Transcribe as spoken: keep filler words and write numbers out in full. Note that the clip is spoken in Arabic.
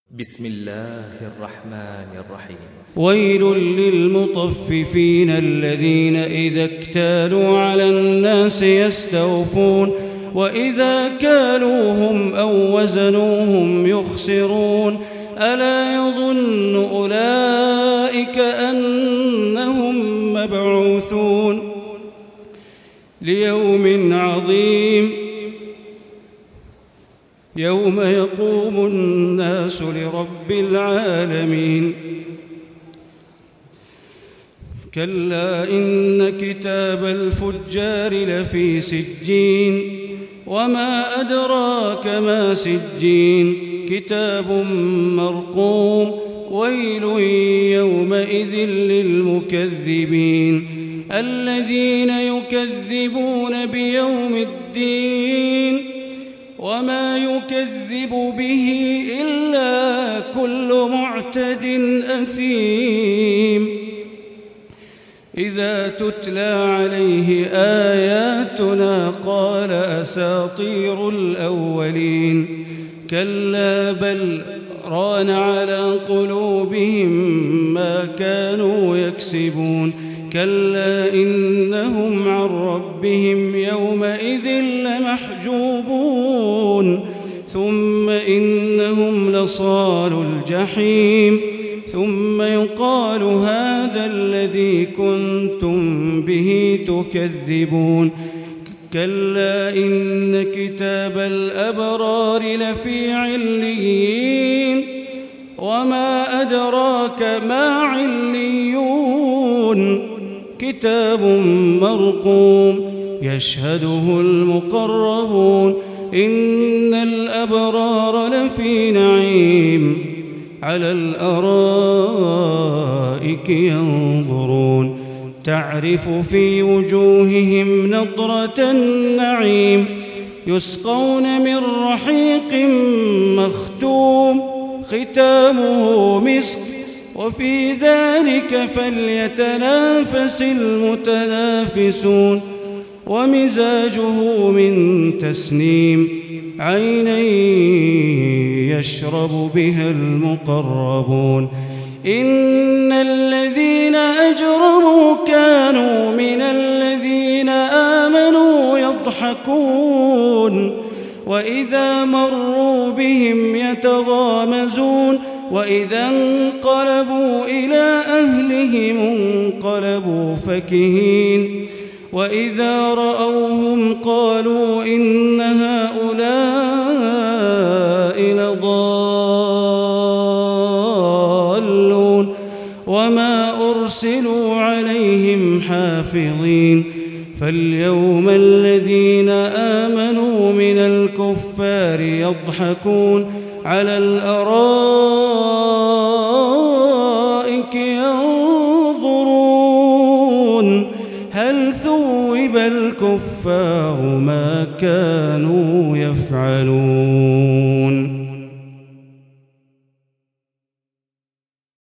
بسم الله الرحمن الرحيم. ويل للمطففين الذين إذا اكتالوا على الناس يستوفون وإذا كالوهم أو وزنوهم يخسرون ألا يظن أولئك أنهم مبعوثون ليوم عظيم يوم يقوم الناس لرب العالمين. كلا إن كتاب الفجار لفي سجين وما أدراك ما سجين كتاب مرقوم ويل يومئذ للمكذبين الذين يكذبون بيوم الدين وما يكذب به إلا كل معتد أثيم إذا تتلى عليه آياتنا قال أساطير الأولين كلا بل ران على قلوبهم ما كانوا يكسبون كلا إنهم عن ربهم يومئذ لمحجوبون ثم إنهم لصالوا الجحيم ثم يقال هذا الذي كنتم به تكذبون كلا إن كتاب الأبرار لفي عليين وما أدراك ما عليون كتاب مرقوم يشهده المقربون إن الأبرار لفي نعيم على الأرائك ينظرون تعرف في وجوههم نضرة النعيم يسقون من رحيق مختوم ختامه مسك وفي ذلك فليتنافس المتنافسون ومزاجه من تسنيم عينا يشرب بها المقربون إن الذين أجرموا كانوا من الذين آمنوا يضحكون وإذا مروا بهم يتغامزون وإذا انقلبوا إلى أهلهم انقلبوا فكهين وإذا رأوهم قالوا إن هؤلاء لضالون وما أرسلوا عليهم حافظين فاليوم الذين آمنوا من الكفار يضحكون على الأرائك ينظرون هل ثوب الكفار ما كانوا يفعلون.